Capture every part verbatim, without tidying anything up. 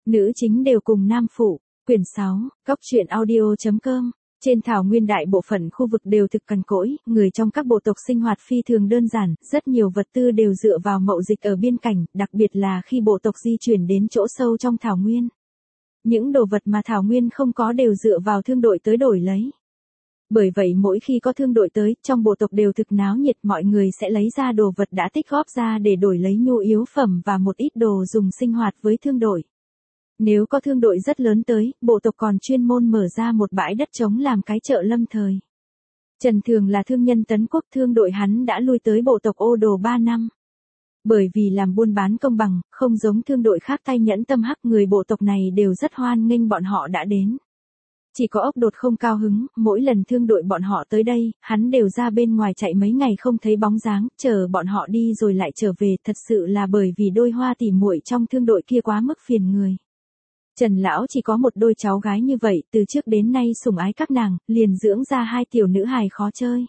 Nữ chính đều cùng nam phụ. Quyển sáu, Cóc truyện audio chấm com. Trên thảo nguyên đại bộ phận khu vực đều thực cằn cỗi, người trong các bộ tộc sinh hoạt phi thường đơn giản, rất nhiều vật tư đều dựa vào mậu dịch ở biên cảnh, đặc biệt là khi bộ tộc di chuyển đến chỗ sâu trong thảo nguyên. Những đồ vật mà thảo nguyên không có đều dựa vào thương đội tới đổi lấy. Bởi vậy mỗi khi có thương đội tới, trong bộ tộc đều thực náo nhiệt, mọi người sẽ lấy ra đồ vật đã tích góp ra để đổi lấy nhu yếu phẩm và một ít đồ dùng sinh hoạt với thương đội. Nếu có thương đội rất lớn tới, bộ tộc còn chuyên môn mở ra một bãi đất trống làm cái chợ lâm thời. Trần Thường là thương nhân Tấn Quốc, thương đội hắn đã lui tới bộ tộc Ô Đồ ba năm. Bởi vì làm buôn bán công bằng, không giống thương đội khác tay nhẫn tâm hắc, người bộ tộc này đều rất hoan nghênh bọn họ đã đến. Chỉ có Ốc Đột không cao hứng, mỗi lần thương đội bọn họ tới đây, hắn đều ra bên ngoài chạy mấy ngày không thấy bóng dáng, chờ bọn họ đi rồi lại trở về, thật sự là bởi vì đôi hoa tỉ muội trong thương đội kia quá mức phiền người. Trần lão chỉ có một đôi cháu gái như vậy, từ trước đến nay sủng ái các nàng, liền dưỡng ra hai tiểu nữ hài khó chơi.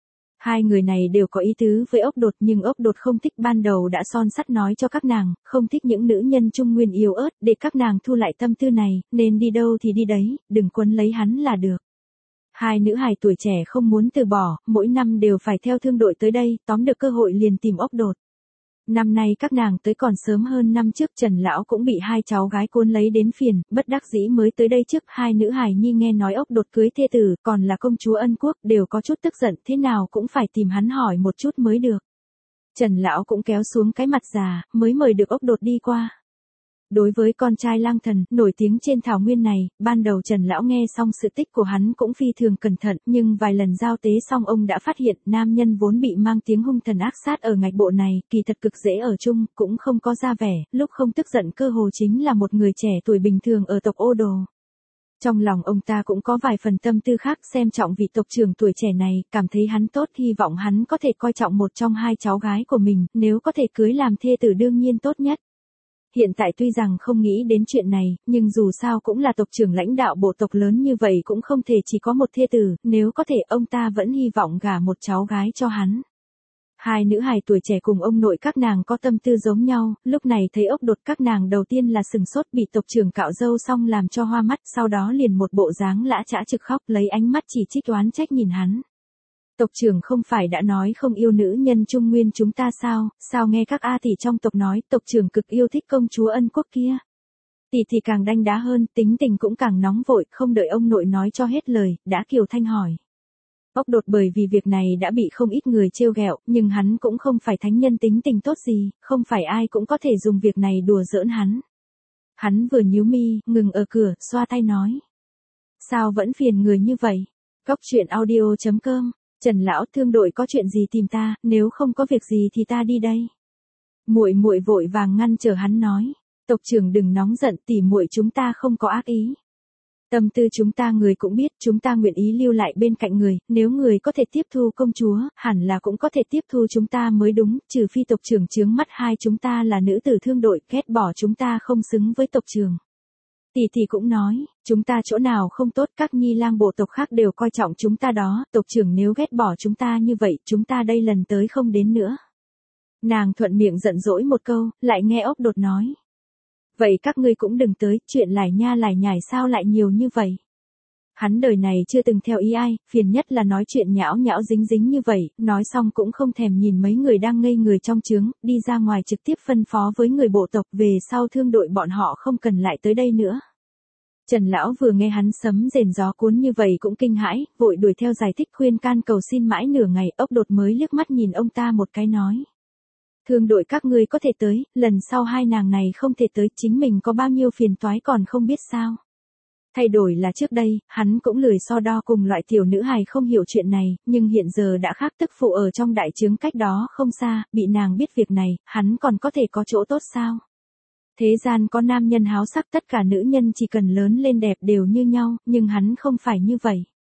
Hai người này đều có ý tứ với Ốc Đột, nhưng Ốc Đột không thích, ban đầu đã son sắt nói cho các nàng, không thích những nữ nhân trung nguyên yếu ớt, để các nàng thu lại tâm tư này, nên đi đâu thì đi đấy, đừng quấn lấy hắn là được. Hai nữ hài tuổi trẻ không muốn từ bỏ, mỗi năm đều phải theo thương đội tới đây, tóm được cơ hội liền tìm Ốc Đột. Năm nay các nàng tới còn sớm hơn năm trước, Trần lão cũng bị hai cháu gái cuốn lấy đến phiền, bất đắc dĩ mới tới đây trước. Hai nữ hài nhi nghe nói Ốc Đột cưới thê tử, còn là công chúa Ân Quốc, đều có chút tức giận, thế nào cũng phải tìm hắn hỏi một chút mới được. Trần lão cũng kéo xuống cái mặt già, mới mời được Ốc Đột đi qua. Đối với con trai lang thần, nổi tiếng trên thảo nguyên này, ban đầu Trần lão nghe xong sự tích của hắn cũng phi thường cẩn thận, nhưng vài lần giao tế xong ông đã phát hiện, nam nhân vốn bị mang tiếng hung thần ác sát ở ngạch bộ này, kỳ thật cực dễ ở chung, cũng không có ra vẻ, lúc không tức giận cơ hồ chính là một người trẻ tuổi bình thường ở tộc Ô Đồ. Trong lòng ông ta cũng có vài phần tâm tư khác, xem trọng vị tộc trưởng tuổi trẻ này, cảm thấy hắn tốt, hy vọng hắn có thể coi trọng một trong hai cháu gái của mình, nếu có thể cưới làm thê tử đương nhiên tốt nhất. Hiện tại tuy rằng không nghĩ đến chuyện này, nhưng dù sao cũng là tộc trưởng lãnh đạo bộ tộc lớn như vậy, cũng không thể chỉ có một thê tử, nếu có thể ông ta vẫn hy vọng gả một cháu gái cho hắn. Hai nữ hài tuổi trẻ cùng ông nội các nàng có tâm tư giống nhau, lúc này thấy Ốc Đột các nàng đầu tiên là sừng sốt, bị tộc trưởng cạo râu xong làm cho hoa mắt, sau đó liền một bộ dáng lã chã trực khóc, lấy ánh mắt chỉ trích oán trách nhìn hắn. Tộc trưởng không phải đã nói không yêu nữ nhân trung nguyên chúng ta sao, sao nghe các A tỷ trong tộc nói, tộc trưởng cực yêu thích công chúa Ân Quốc kia. Tỷ thì càng đanh đá hơn, tính tình cũng càng nóng vội, không đợi ông nội nói cho hết lời, đã kiều thanh hỏi. Ốc Đột bởi vì việc này đã bị không ít người trêu ghẹo, nhưng hắn cũng không phải thánh nhân tính tình tốt gì, không phải ai cũng có thể dùng việc này đùa giỡn hắn. Hắn vừa nhíu mi, ngừng ở cửa, xoa tay nói. Sao vẫn phiền người như vậy? Cóc truyện audio chấm com. Trần lão, thương đội có chuyện gì tìm ta, nếu không có việc gì thì ta đi đây. Muội muội vội vàng ngăn trở hắn nói, tộc trưởng đừng nóng giận, tỉ muội chúng ta không có ác ý. Tâm tư chúng ta người cũng biết, chúng ta nguyện ý lưu lại bên cạnh người, nếu người có thể tiếp thu công chúa, hẳn là cũng có thể tiếp thu chúng ta mới đúng, trừ phi tộc trưởng chướng mắt hai chúng ta là nữ tử thương đội, ghét bỏ chúng ta không xứng với tộc trưởng. Tỷ tỷ cũng nói, chúng ta chỗ nào không tốt, các nhi lang bộ tộc khác đều coi trọng chúng ta đó, tộc trưởng nếu ghét bỏ chúng ta như vậy, chúng ta đây lần tới không đến nữa. Nàng thuận miệng giận dỗi một câu, lại nghe Ốc Đột nói. Vậy các ngươi cũng đừng tới, chuyện lải nha lải nhải sao lại nhiều như vậy. Hắn đời này chưa từng theo ý ai, phiền nhất là nói chuyện nhão nhão dính dính như vậy, nói xong cũng không thèm nhìn mấy người đang ngây người trong trướng, đi ra ngoài trực tiếp phân phó với người bộ tộc, về sau thương đội bọn họ không cần lại tới đây nữa. Trần lão vừa nghe hắn sấm rền gió cuốn như vậy cũng kinh hãi, vội đuổi theo giải thích khuyên can cầu xin mãi nửa ngày, Ốc Đột mới liếc mắt nhìn ông ta một cái nói. Thương đội các ngươi có thể tới, lần sau hai nàng này không thể tới, chính mình có bao nhiêu phiền toái còn không biết sao. Thay đổi là trước đây, hắn cũng lười so đo cùng loại tiểu nữ hài không hiểu chuyện này, nhưng hiện giờ đã khác, tức phụ ở trong đại trướng cách đó không xa, bị nàng biết việc này, hắn còn có thể có chỗ tốt sao. Thế gian có nam nhân háo sắc, tất cả nữ nhân chỉ cần lớn lên đẹp đều như nhau, nhưng hắn không phải như vậy.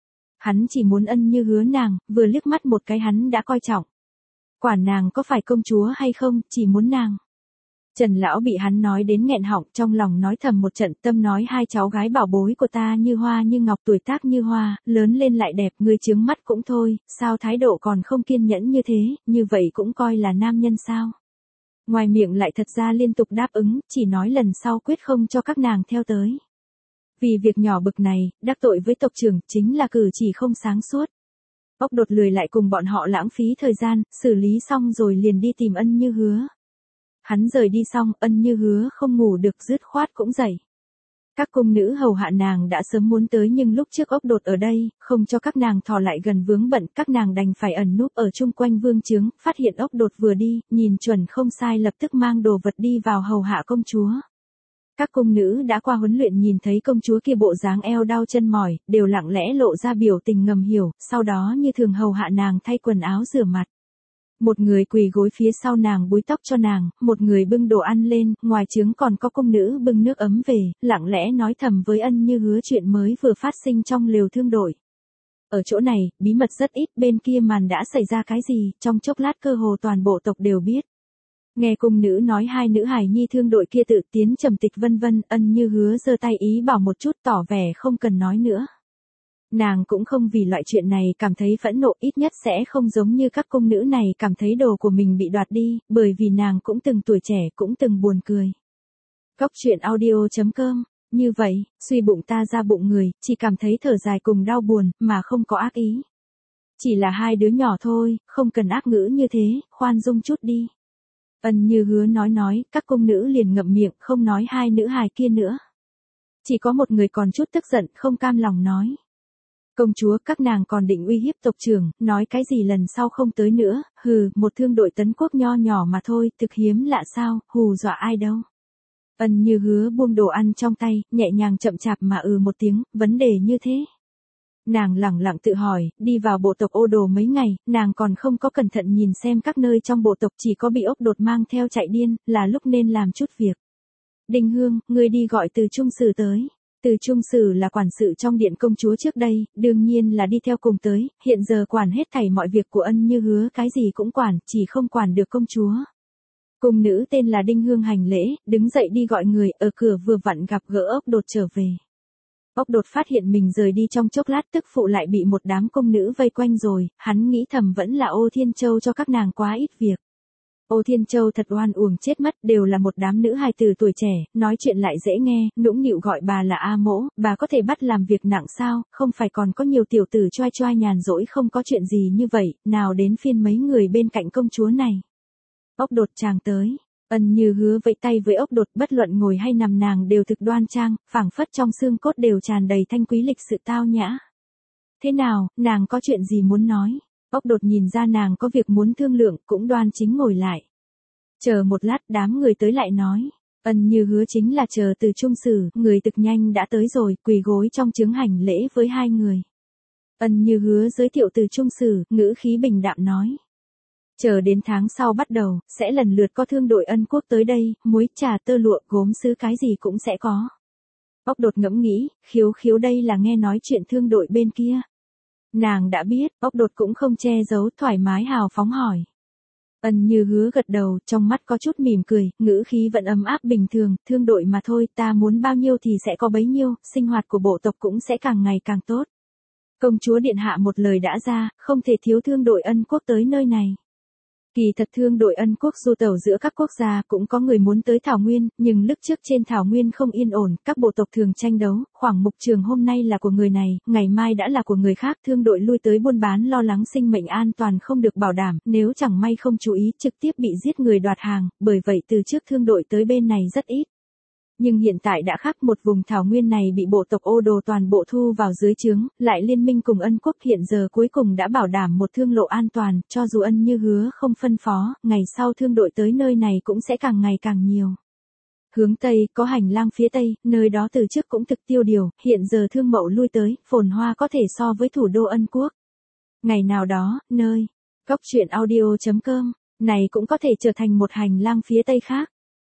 Hắn chỉ muốn ân như hứa nàng, vừa liếc mắt một cái hắn đã coi trọng. Quản nàng có phải công chúa hay không, chỉ muốn nàng. Trần lão bị hắn nói đến nghẹn họng, trong lòng nói thầm một trận, tâm nói hai cháu gái bảo bối của ta như hoa như ngọc, tuổi tác như hoa, lớn lên lại đẹp, ngươi chướng mắt cũng thôi, sao thái độ còn không kiên nhẫn như thế, như vậy cũng coi là nam nhân sao. ngoài miệng lại thật ra liên tục đáp ứng, chỉ nói lần sau quyết không cho các nàng theo tới. Vì việc nhỏ bực này, đắc tội với tộc trưởng chính là cử chỉ không sáng suốt. Ốc Đột lười lại cùng bọn họ lãng phí thời gian, xử lý xong rồi liền đi tìm Ân Như Hứa. Hắn rời đi xong, Ân Như Hứa không ngủ được dứt khoát cũng dậy. Các cung nữ hầu hạ nàng đã sớm muốn tới nhưng lúc trước Ốc Đột ở đây, không cho các nàng thò lại gần vướng bận, các nàng đành phải ẩn núp ở chung quanh vương trướng, phát hiện Ốc Đột vừa đi, nhìn chuẩn không sai lập tức mang đồ vật đi vào hầu hạ công chúa. Các cung nữ đã qua huấn luyện nhìn thấy công chúa kia bộ dáng eo đau chân mỏi, đều lặng lẽ lộ ra biểu tình ngầm hiểu, sau đó như thường hầu hạ nàng thay quần áo rửa mặt. Một người quỳ gối phía sau nàng búi tóc cho nàng, một người bưng đồ ăn lên, ngoài trướng còn có cung nữ bưng nước ấm về, lặng lẽ nói thầm với Ân Như Hứa chuyện mới vừa phát sinh trong lều thương đội. Ở chỗ này, bí mật rất ít, bên kia màn đã xảy ra cái gì, trong chốc lát cơ hồ toàn bộ tộc đều biết. Nghe cung nữ nói hai nữ hài nhi thương đội kia tự tiến trầm tịch vân vân, Ân Như Hứa giơ tay ý bảo một chút tỏ vẻ không cần nói nữa. Nàng cũng không vì loại chuyện này cảm thấy phẫn nộ, ít nhất sẽ không giống như các cung nữ này cảm thấy đồ của mình bị đoạt đi, bởi vì nàng cũng từng tuổi trẻ cũng từng buồn cười. Góc truyện audio chấm com, như vậy, suy bụng ta ra bụng người, chỉ cảm thấy thở dài cùng đau buồn, mà không có ác ý. Chỉ là hai đứa nhỏ thôi, không cần ác ngữ như thế, khoan dung chút đi. Ân Như Hứa nói nói, các cung nữ liền ngậm miệng, không nói hai nữ hài kia nữa. Chỉ có một người còn chút tức giận, không cam lòng nói. Công chúa, các nàng còn định uy hiếp tộc trưởng, nói cái gì lần sau không tới nữa, hừ, một thương đội tấn quốc nho nhỏ mà thôi, thực hiếm lạ sao, hù dọa ai đâu. Ân Như Hứa buông đồ ăn trong tay, nhẹ nhàng chậm chạp mà ừ một tiếng, vấn đề như thế. Nàng lẳng lặng tự hỏi, đi vào bộ tộc Ô Đồ mấy ngày, nàng còn không có cẩn thận nhìn xem các nơi trong bộ tộc, chỉ có bị Ốc Đột mang theo chạy điên, là lúc nên làm chút việc. Đinh Hương, ngươi đi gọi Từ Trung Sử tới. Từ Trung Sử là quản sự trong điện công chúa trước đây, đương nhiên là đi theo cùng tới, hiện giờ quản hết thảy mọi việc của Ân Như Hứa, cái gì cũng quản, chỉ không quản được công chúa. Cung nữ tên là Đinh Hương hành lễ, đứng dậy đi gọi người, ở cửa vừa vặn gặp gỡ Ốc Đột trở về. Ốc Đột phát hiện mình rời đi trong chốc lát tức phụ lại bị một đám công nữ vây quanh rồi, hắn nghĩ thầm vẫn là Ô Thiên Châu cho các nàng quá ít việc. Ô Thiên Châu thật oan uổng chết mất, đều là một đám nữ hài tử tuổi trẻ, nói chuyện lại dễ nghe, nũng nịu gọi bà là A Mỗ, bà có thể bắt làm việc nặng sao, không phải còn có nhiều tiểu tử choai choai nhàn rỗi không có chuyện gì như vậy, nào đến phiên mấy người bên cạnh công chúa này. Ốc Đột chàng tới. Ân Như Hứa vẫy tay với Ốc Đột, bất luận ngồi hay nằm nàng đều thực đoan trang, phảng phất trong xương cốt đều tràn đầy thanh quý lịch sự tao nhã. Thế nào, nàng có chuyện gì muốn nói? Ốc Đột nhìn ra nàng có việc muốn thương lượng, cũng đoan chính ngồi lại. Chờ một lát, đám người tới lại nói. Ân Như Hứa chính là chờ Từ Trung Sử, người thực nhanh đã tới rồi, quỳ gối trong chướng hành lễ với hai người. Ân Như Hứa giới thiệu Từ Trung Sử, ngữ khí bình đạm nói. Chờ đến tháng sau bắt đầu, sẽ lần lượt có thương đội Ân Quốc tới đây, muối, trà, tơ lụa, gốm sứ cái gì cũng sẽ có. Ốc Đột ngẫm nghĩ, khiếu khiếu đây là nghe nói chuyện thương đội bên kia. Nàng đã biết, Ốc Đột cũng không che giấu, thoải mái hào phóng hỏi. Ân Như Hứa gật đầu, trong mắt có chút mỉm cười, ngữ khí vẫn ấm áp bình thường, thương đội mà thôi, ta muốn bao nhiêu thì sẽ có bấy nhiêu, sinh hoạt của bộ tộc cũng sẽ càng ngày càng tốt. Công chúa điện hạ một lời đã ra, không thể thiếu thương đội Ân Quốc tới nơi này. Kỳ thật thương đội Ân Quốc du tẩu giữa các quốc gia, cũng có người muốn tới Thảo Nguyên, nhưng lúc trước trên Thảo Nguyên không yên ổn, các bộ tộc thường tranh đấu, khoảng mục trường hôm nay là của người này, ngày mai đã là của người khác, thương đội lui tới buôn bán lo lắng sinh mệnh an toàn không được bảo đảm, nếu chẳng may không chú ý trực tiếp bị giết người đoạt hàng, bởi vậy từ trước thương đội tới bên này rất ít. Nhưng hiện tại đã khác, một vùng Thảo Nguyên này bị bộ tộc Ô Đồ toàn bộ thu vào dưới trướng, lại liên minh cùng Ân Quốc, hiện giờ cuối cùng đã bảo đảm một thương lộ an toàn, cho dù Ân Như Hứa không phân phó, ngày sau thương đội tới nơi này cũng sẽ càng ngày càng nhiều. Hướng Tây, có hành lang phía Tây, nơi đó từ trước cũng thực tiêu điều, hiện giờ thương mậu lui tới, phồn hoa có thể so với thủ đô Ân Quốc. Ngày nào đó, nơi, góc truyện audio chấm com, này cũng có thể trở thành một hành lang phía Tây khác.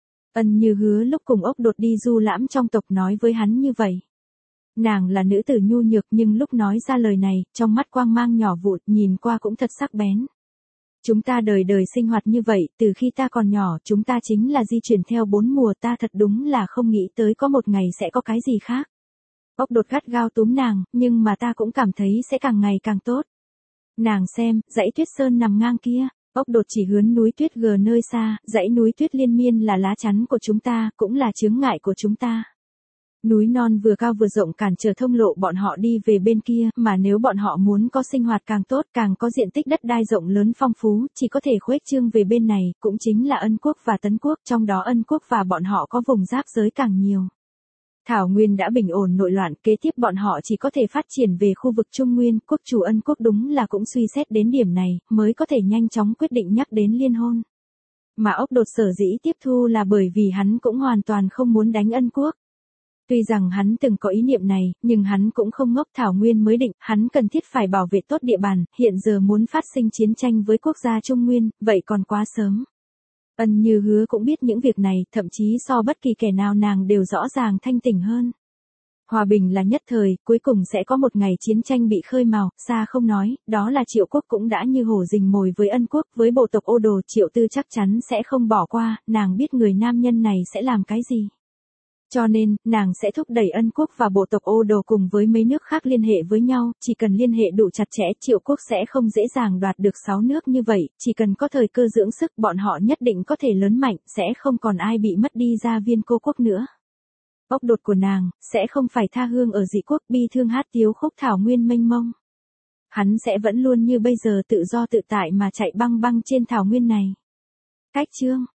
Ân Như Hứa lúc cùng Ốc Đột đi du lãm trong tộc nói với hắn như vậy. Nàng là nữ tử nhu nhược nhưng lúc nói ra lời này, trong mắt quang mang nhỏ vụt, nhìn qua cũng thật sắc bén. Chúng ta đời đời sinh hoạt như vậy, từ khi ta còn nhỏ, chúng ta chính là di chuyển theo bốn mùa, ta thật đúng là không nghĩ tới có một ngày sẽ có cái gì khác. Ốc Đột gắt gao túm nàng, nhưng mà ta cũng cảm thấy sẽ càng ngày càng tốt. Nàng xem, dãy Tuyết Sơn nằm ngang kia. Ốc đột chỉ hướng núi tuyết gờ nơi xa, dãy núi tuyết liên miên là lá chắn của chúng ta, cũng là chướng ngại của chúng ta. Núi non vừa cao vừa rộng cản trở thông lộ bọn họ đi về bên kia, mà nếu bọn họ muốn có sinh hoạt càng tốt, càng có diện tích đất đai rộng lớn phong phú, chỉ có thể khuếch trương về bên này, cũng chính là Ân quốc và Tấn quốc, trong đó Ân quốc và bọn họ có vùng giáp giới càng nhiều. Thảo Nguyên đã bình ổn nội loạn, kế tiếp bọn họ chỉ có thể phát triển về khu vực Trung Nguyên, quốc chủ Ân quốc đúng là cũng suy xét đến điểm này, mới có thể nhanh chóng quyết định nhắc đến liên hôn. Mà Ốc đột sở dĩ tiếp thu là bởi vì hắn cũng hoàn toàn không muốn đánh Ân quốc. Tuy rằng hắn từng có ý niệm này, nhưng hắn cũng không ngốc. Thảo Nguyên mới định, hắn cần thiết phải bảo vệ tốt địa bàn, hiện giờ muốn phát sinh chiến tranh với quốc gia Trung Nguyên, vậy còn quá sớm. Ân Như Hứa cũng biết những việc này, thậm chí so bất kỳ kẻ nào nàng đều rõ ràng thanh tỉnh hơn. Hòa bình là nhất thời, cuối cùng sẽ có một ngày chiến tranh bị khơi mào, xa không nói, đó là Triệu quốc cũng đã như hổ rình mồi với Ân quốc, với bộ tộc Ô Đồ Triệu Tư chắc chắn sẽ không bỏ qua, nàng biết người nam nhân này sẽ làm cái gì. Cho nên, nàng sẽ thúc đẩy Ân quốc và bộ tộc Ô Đồ cùng với mấy nước khác liên hệ với nhau, chỉ cần liên hệ đủ chặt chẽ, Triệu quốc sẽ không dễ dàng đoạt được sáu nước như vậy, chỉ cần có thời cơ dưỡng sức, bọn họ nhất định có thể lớn mạnh, sẽ không còn ai bị mất đi gia viên cô quốc nữa. Ốc đột của nàng, sẽ không phải tha hương ở dị quốc bi thương hát tiếu khúc thảo nguyên mênh mông. Hắn sẽ vẫn luôn như bây giờ tự do tự tại mà chạy băng băng trên thảo nguyên này. Cách chương